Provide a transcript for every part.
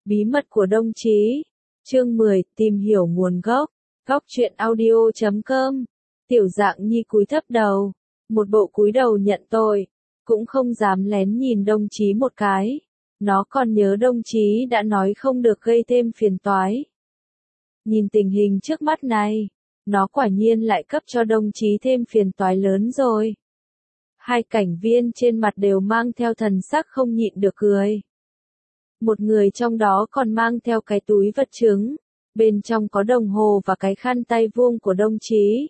Bí mật của đồng chí. Chương 10, tìm hiểu nguồn gốc. Góc truyện audio.com. Tiểu Dạng Nhi cúi thấp đầu, một bộ cúi đầu nhận tội, cũng không dám lén nhìn đồng chí một cái. Nó còn nhớ đồng chí đã nói không được gây thêm phiền toái. Nhìn tình hình trước mắt này, nó quả nhiên lại cấp cho đồng chí thêm phiền toái lớn rồi. Hai cảnh viên trên mặt đều mang theo thần sắc không nhịn được cười. Một người trong đó còn mang theo cái túi vật chứng, bên trong có đồng hồ và cái khăn tay vuông của đồng chí.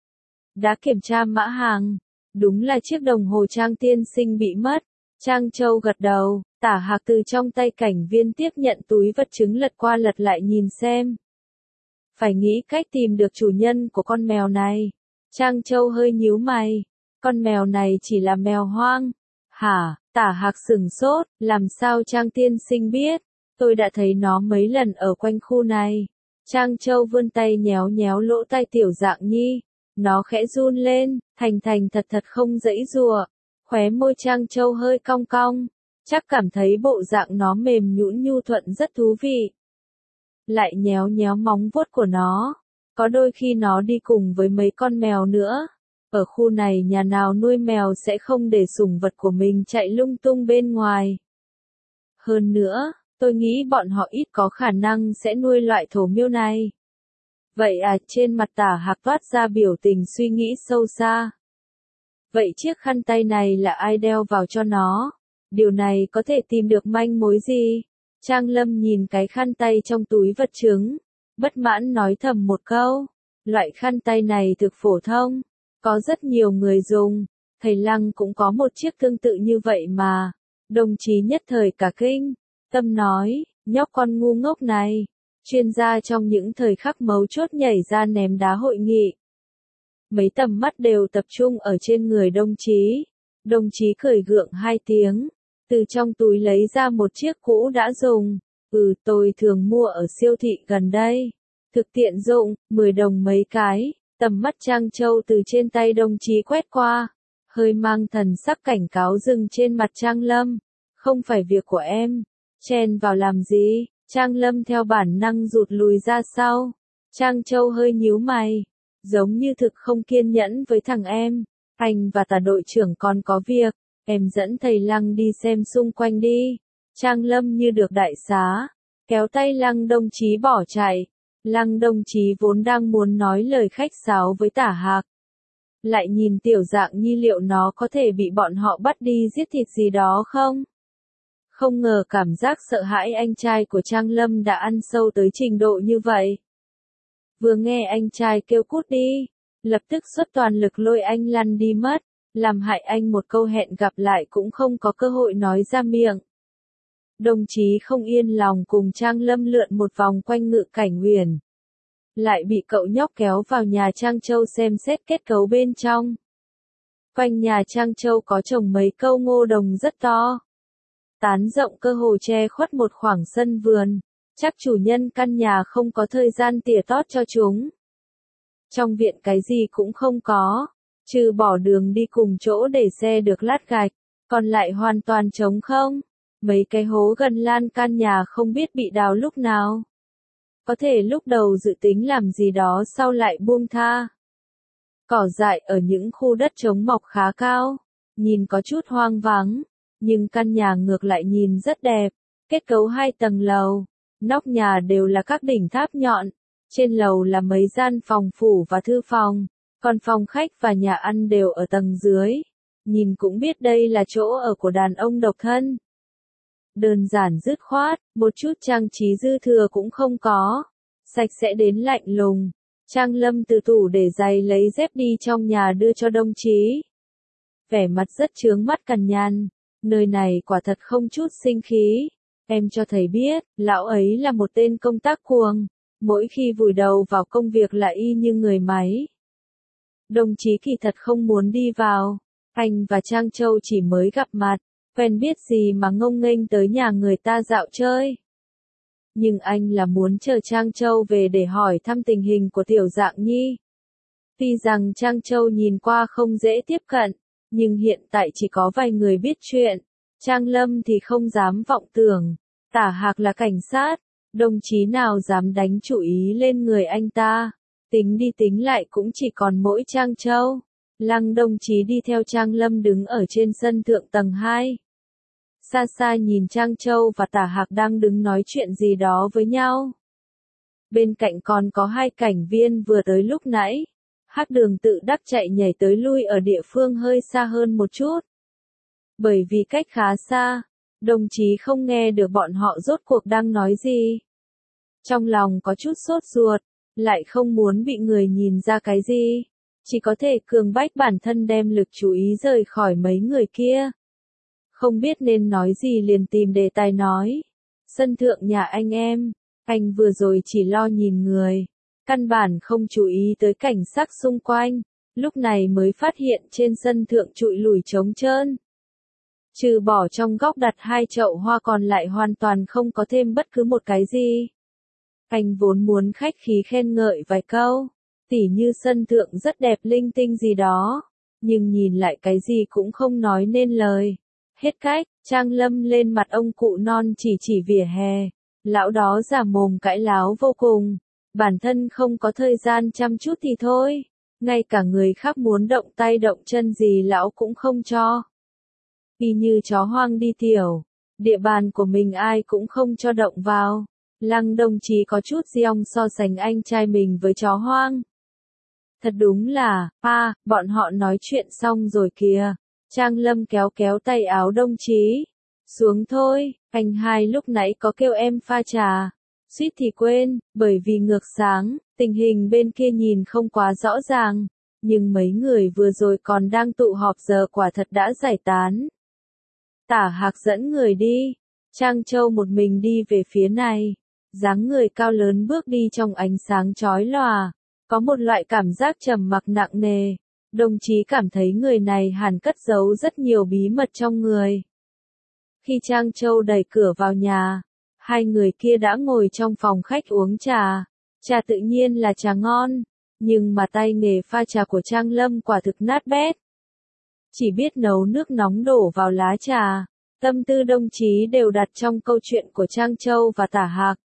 Đã kiểm tra mã hàng, đúng là chiếc đồng hồ Trang tiên sinh bị mất. Trang Châu gật đầu, Tả Hạc từ trong tay cảnh viên tiếp nhận túi vật chứng lật qua lật lại nhìn xem. Phải nghĩ cách tìm được chủ nhân của con mèo này. Trang Châu hơi nhíu mày, con mèo này chỉ là mèo hoang. Hả? Tả Hạc sửng sốt, làm sao Trang tiên sinh biết? Tôi đã thấy nó mấy lần ở quanh khu này. Trang Châu vươn tay nhéo nhéo lỗ tai Tiểu Dạng Nhi. Nó khẽ run lên, thành thật không giãy giụa. Khóe môi Trang Châu hơi cong cong, chắc cảm thấy bộ dạng nó mềm nhũn nhu thuận rất thú vị. Lại nhéo nhéo móng vuốt của nó. Có đôi khi nó đi cùng với mấy con mèo nữa. Ở khu này nhà nào nuôi mèo sẽ không để sủng vật của mình chạy lung tung bên ngoài. Hơn nữa, tôi nghĩ bọn họ ít có khả năng sẽ nuôi loại thổ miêu này. Vậy à, trên mặt Tả Hạc toát ra biểu tình suy nghĩ sâu xa. Vậy chiếc khăn tay này là ai đeo vào cho nó? Điều này có thể tìm được manh mối gì? Trang Lâm nhìn cái khăn tay trong túi vật chứng, bất mãn nói thầm một câu. Loại khăn tay này thực phổ thông, có rất nhiều người dùng, thầy Lăng cũng có một chiếc tương tự như vậy mà. Đồng chí nhất thời cả kinh, tâm nói, nhóc con ngu ngốc này, chuyên gia trong những thời khắc mấu chốt nhảy ra ném đá hội nghị. Mấy tầm mắt đều tập trung ở trên người đồng chí. Đồng chí cười gượng hai tiếng, từ trong túi lấy ra một chiếc cũ đã dùng. Tôi thường mua ở siêu thị gần đây. Thực tiện dụng, 10 đồng mấy cái. Tầm mắt Trang Châu từ trên tay đồng chí quét qua, hơi mang thần sắc cảnh cáo dừng trên mặt Trang Lâm. Không phải việc của em, chen vào làm gì? Trang Lâm theo bản năng rụt lùi ra sau. Trang Châu hơi nhíu mày, giống như thực không kiên nhẫn với thằng em. Anh và Tả đội trưởng còn có việc, em dẫn thầy Lăng đi xem xung quanh đi. Trang Lâm như được đại xá, kéo tay Lăng đồng chí bỏ chạy. Lăng đồng chí vốn đang muốn nói lời khách sáo với Tả Hạc. Lại nhìn Tiểu Dạng Nhi liệu nó có thể bị bọn họ bắt đi giết thịt gì đó không? Không ngờ cảm giác sợ hãi anh trai của Trang Lâm đã ăn sâu tới trình độ như vậy. Vừa nghe anh trai kêu cút đi, lập tức xuất toàn lực lôi anh lăn đi mất, làm hại anh một câu hẹn gặp lại cũng không có cơ hội nói ra miệng. Đồng chí không yên lòng cùng Trang Lâm lượn một vòng quanh Ngự Cảnh Huyền. Lại bị cậu nhóc kéo vào nhà Trang Châu xem xét kết cấu bên trong. Quanh nhà Trang Châu có trồng mấy câu ngô đồng rất to. Tán rộng cơ hồ che khuất một khoảng sân vườn. Chắc chủ nhân căn nhà không có thời gian tỉa tót cho chúng. Trong viện cái gì cũng không có, trừ bỏ đường đi cùng chỗ để xe được lát gạch, còn lại hoàn toàn trống không. Mấy cái hố gần lan can nhà không biết bị đào lúc nào. Có thể lúc đầu dự tính làm gì đó sau lại buông tha. Cỏ dại ở những khu đất trống mọc khá cao, nhìn có chút hoang vắng, nhưng căn nhà ngược lại nhìn rất đẹp. Kết cấu 2 tầng lầu, nóc nhà đều là các đỉnh tháp nhọn. Trên lầu là mấy gian phòng phủ và thư phòng, còn phòng khách và nhà ăn đều ở tầng dưới. Nhìn cũng biết đây là chỗ ở của đàn ông độc thân. Đơn giản dứt khoát, một chút trang trí dư thừa cũng không có. Sạch sẽ đến lạnh lùng. Trang Lâm từ tủ để giày lấy dép đi trong nhà đưa cho đồng chí. Vẻ mặt rất chướng mắt cằn nhằn. Nơi này quả thật không chút sinh khí. Em cho thầy biết, lão ấy là một tên công tác cuồng. Mỗi khi vùi đầu vào công việc là y như người máy. Đồng chí kỳ thật không muốn đi vào. Anh và Trang Châu chỉ mới gặp mặt, quen biết gì mà ngông nghênh tới nhà người ta dạo chơi. Nhưng anh là muốn chờ Trang Châu về để hỏi thăm tình hình của Tiểu Dạng Nhi. Tuy rằng Trang Châu nhìn qua không dễ tiếp cận, nhưng hiện tại chỉ có vài người biết chuyện. Trang Lâm thì không dám vọng tưởng. Tả Hạc là cảnh sát, đồng chí nào dám đánh chủ ý lên người anh ta. Tính đi tính lại cũng chỉ còn mỗi Trang Châu. Lăng đồng chí đi theo Trang Lâm đứng ở trên sân thượng tầng 2. Xa xa nhìn Trang Châu và Tả Hạc đang đứng nói chuyện gì đó với nhau. Bên cạnh còn có hai cảnh viên vừa tới lúc nãy. Hắc Đường tự đắc chạy nhảy tới lui ở địa phương hơi xa hơn một chút. Bởi vì cách khá xa, đồng chí không nghe được bọn họ rốt cuộc đang nói gì. Trong lòng có chút sốt ruột, lại không muốn bị người nhìn ra cái gì. Chỉ có thể cường bách bản thân đem lực chú ý rời khỏi mấy người kia. Không biết nên nói gì liền tìm đề tài nói. Sân thượng nhà anh vừa rồi chỉ lo nhìn người. Căn bản không chú ý tới cảnh sắc xung quanh. Lúc này mới phát hiện trên sân thượng trụi lủi trống trơn. Trừ bỏ trong góc đặt hai chậu hoa còn lại hoàn toàn không có thêm bất cứ một cái gì. Anh vốn muốn khách khí khen ngợi vài câu, tỉ như sân thượng rất đẹp linh tinh gì đó, nhưng nhìn lại cái gì cũng không nói nên lời. Hết cách, Trang Lâm lên mặt ông cụ non chỉ vỉa hè, lão đó giả mồm cãi láo vô cùng, bản thân không có thời gian chăm chút thì thôi, ngay cả người khác muốn động tay động chân gì lão cũng không cho. Y như chó hoang đi tiểu, địa bàn của mình ai cũng không cho động vào. Lăng đồng chí có chút giong so sánh anh trai mình với chó hoang. Thật đúng là, bọn họ nói chuyện xong rồi kìa. Trang Lâm kéo kéo tay áo đồng chí. Xuống thôi, anh hai lúc nãy có kêu em pha trà. Suýt thì quên, bởi vì ngược sáng, tình hình bên kia nhìn không quá rõ ràng. Nhưng mấy người vừa rồi còn đang tụ họp giờ quả thật đã giải tán. Tả Hạc dẫn người đi. Trang Châu một mình đi về phía này. Dáng người cao lớn bước đi trong ánh sáng chói lòa, có một loại cảm giác trầm mặc nặng nề. Đồng chí cảm thấy người này hẳn cất giấu rất nhiều bí mật trong người. Khi Trang Châu đẩy cửa vào nhà, hai người kia đã ngồi trong phòng khách uống trà. Trà tự nhiên là trà ngon, nhưng mà tay nghề pha trà của Trang Lâm quả thực nát bét. Chỉ biết nấu nước nóng đổ vào lá trà, tâm tư đồng chí đều đặt trong câu chuyện của Trang Châu và Tả Hạc.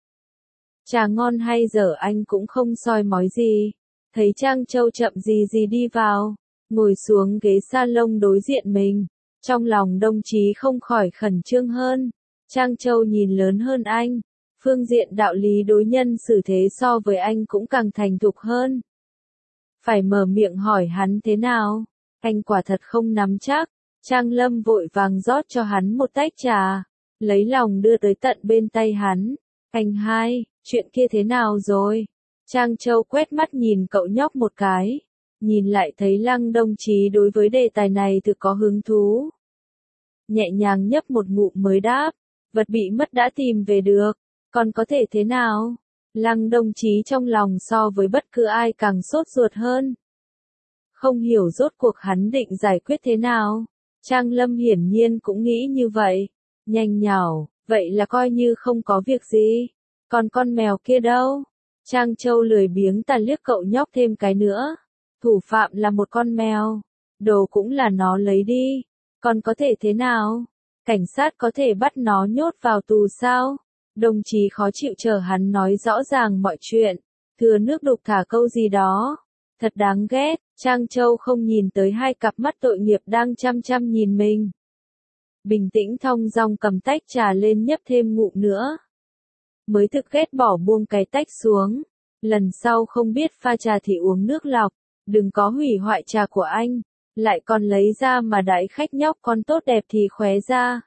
Trà ngon hay dở anh cũng không soi mói gì. Thấy Trang Châu chậm gì đi vào, ngồi xuống ghế salon đối diện mình. Trong lòng đồng chí không khỏi khẩn trương hơn. Trang Châu nhìn lớn hơn anh. Phương diện đạo lý đối nhân xử thế so với anh cũng càng thành thục hơn. Phải mở miệng hỏi hắn thế nào? Anh quả thật không nắm chắc. Trang Lâm vội vàng rót cho hắn một tách trà. Lấy lòng đưa tới tận bên tay hắn. Anh hai, chuyện kia thế nào rồi? Trang Châu quét mắt nhìn cậu nhóc một cái. Nhìn lại thấy Lăng đồng chí đối với đề tài này thực có hứng thú. Nhẹ nhàng nhấp một ngụm mới đáp. Vật bị mất đã tìm về được. Còn có thể thế nào? Lăng đồng chí trong lòng so với bất cứ ai càng sốt ruột hơn. Không hiểu rốt cuộc hắn định giải quyết thế nào. Trang Lâm hiển nhiên cũng nghĩ như vậy. Nhanh nhảu, vậy là coi như không có việc gì. Còn con mèo kia đâu? Trang Châu lười biếng ta liếc cậu nhóc thêm cái nữa. Thủ phạm là một con mèo. Đồ cũng là nó lấy đi. Còn có thể thế nào? Cảnh sát có thể bắt nó nhốt vào tù sao? Đồng chí khó chịu chờ hắn nói rõ ràng mọi chuyện. Thừa nước đục thả câu gì đó. Thật đáng ghét. Trang Châu không nhìn tới hai cặp mắt tội nghiệp đang chăm chăm nhìn mình. Bình tĩnh thong dong cầm tách trà lên nhấp thêm ngụm nữa. Mới thực ghét bỏ buông cái tách xuống. Lần sau không biết pha trà thì uống nước lọc. Đừng có hủy hoại trà của anh. Lại còn lấy ra mà đãi khách nhóc con tốt đẹp thì khóe ra.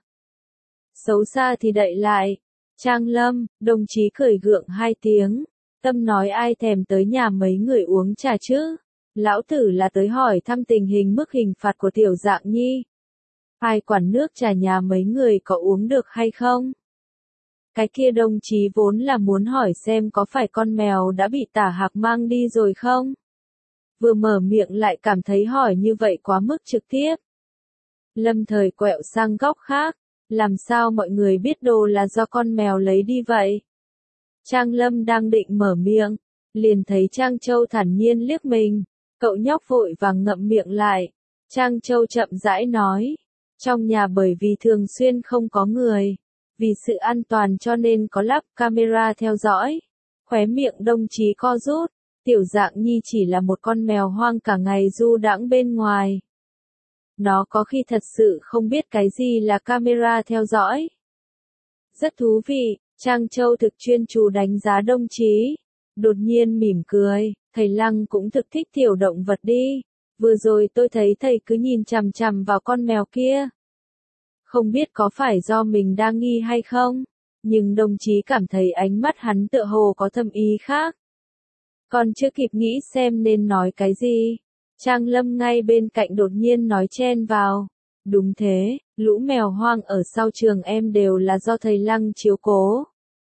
Xấu xa thì đậy lại. Trang Lâm, đồng chí cười gượng hai tiếng. Tâm nói ai thèm tới nhà mấy người uống trà chứ. Lão tử là tới hỏi thăm tình hình mức hình phạt của Tiểu Dạng Nhi. Ai quản nước trà nhà mấy người có uống được hay không? Cái kia đồng chí vốn là muốn hỏi xem có phải con mèo đã bị Tả Hạc mang đi rồi không? Vừa mở miệng lại cảm thấy hỏi như vậy quá mức trực tiếp. Lâm thời quẹo sang góc khác. Làm sao mọi người biết đồ là do con mèo lấy đi vậy? Trang Lâm đang định mở miệng. Liền thấy Trang Châu thản nhiên liếc mình. Cậu nhóc vội vàng ngậm miệng lại. Trang Châu chậm rãi nói. Trong nhà bởi vì thường xuyên không có người. Vì sự an toàn cho nên có lắp camera theo dõi. Khóe miệng đồng chí co rút. Tiểu Dạng Nhi chỉ là một con mèo hoang cả ngày du đãng bên ngoài. Nó có khi thật sự không biết cái gì là camera theo dõi. Rất thú vị, Trang Châu thực chuyên chú đánh giá đồng chí. Đột nhiên mỉm cười, thầy Lăng cũng thực thích tiểu động vật đi. Vừa rồi tôi thấy thầy cứ nhìn chằm chằm vào con mèo kia. Không biết có phải do mình đang nghi hay không, nhưng đồng chí cảm thấy ánh mắt hắn tựa hồ có thâm ý khác. Còn chưa kịp nghĩ xem nên nói cái gì, Trang Lâm ngay bên cạnh đột nhiên nói chen vào. Đúng thế, lũ mèo hoang ở sau trường em đều là do thầy Lăng chiếu cố.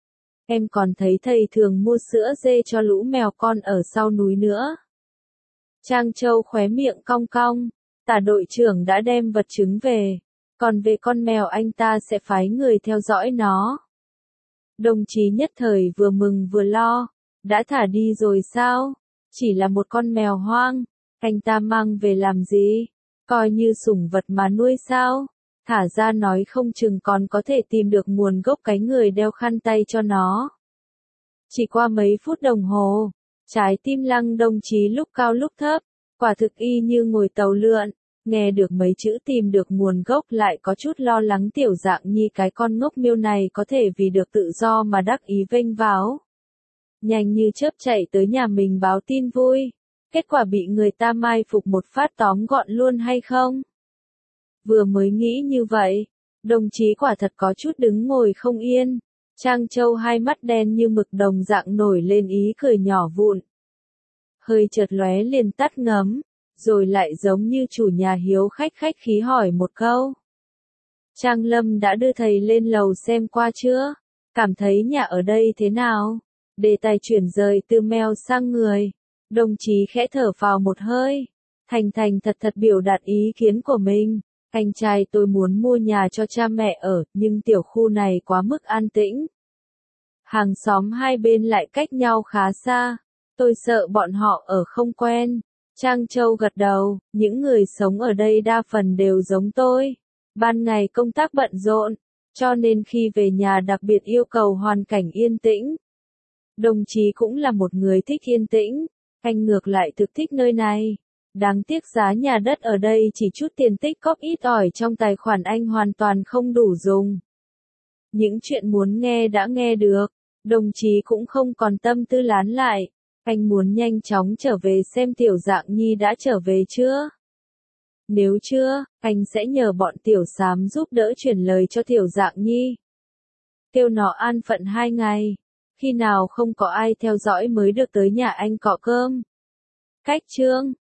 Em còn thấy thầy thường mua sữa dê cho lũ mèo con ở sau núi nữa. Trang Châu khóe miệng cong cong, Tả đội trưởng đã đem vật chứng về, còn về con mèo anh ta sẽ phái người theo dõi nó. Đồng chí nhất thời vừa mừng vừa lo, đã thả đi rồi sao? Chỉ là một con mèo hoang, anh ta mang về làm gì? Coi như sủng vật mà nuôi sao? Thả ra nói không chừng còn có thể tìm được nguồn gốc cái người đeo khăn tay cho nó. Chỉ qua mấy phút đồng hồ, trái tim Lăng đồng chí lúc cao lúc thấp, quả thực y như ngồi tàu lượn, nghe được mấy chữ tìm được nguồn gốc lại có chút lo lắng Tiểu Dạng Nhi cái con ngốc miêu này có thể vì được tự do mà đắc ý vênh váo. Nhanh như chớp chạy tới nhà mình báo tin vui, kết quả bị người ta mai phục một phát tóm gọn luôn hay không? Vừa mới nghĩ như vậy, đồng chí quả thật có chút đứng ngồi không yên. Trang Châu hai mắt đen như mực đồng dạng nổi lên ý cười nhỏ vụn. Hơi chợt lóe liền tắt ngấm, rồi lại giống như chủ nhà hiếu khách khách khí hỏi một câu. Trang Lâm đã đưa thầy lên lầu xem qua chưa? Cảm thấy nhà ở đây thế nào? Đề tài chuyển rời từ mèo sang người. Đồng chí khẽ thở phào một hơi. Thành thành thật thật biểu đạt ý kiến của mình. Anh trai tôi muốn mua nhà cho cha mẹ ở, nhưng tiểu khu này quá mức an tĩnh. Hàng xóm hai bên lại cách nhau khá xa. Tôi sợ bọn họ ở không quen. Trang Châu gật đầu, những người sống ở đây đa phần đều giống tôi. Ban ngày công tác bận rộn, cho nên khi về nhà đặc biệt yêu cầu hoàn cảnh yên tĩnh. Đồng chí cũng là một người thích yên tĩnh, anh ngược lại thực thích nơi này. Đáng tiếc giá nhà đất ở đây chỉ chút tiền tích cóp ít ỏi trong tài khoản anh hoàn toàn không đủ dùng. Những chuyện muốn nghe đã nghe được, đồng chí cũng không còn tâm tư lán lại. Anh muốn nhanh chóng trở về xem Tiểu Dạng Nhi đã trở về chưa? Nếu chưa, anh sẽ nhờ bọn Tiểu Xám giúp đỡ chuyển lời cho Tiểu Dạng Nhi. Kêu nó an phận 2 ngày, khi nào không có ai theo dõi mới được tới nhà anh cọ cơm. Cách chương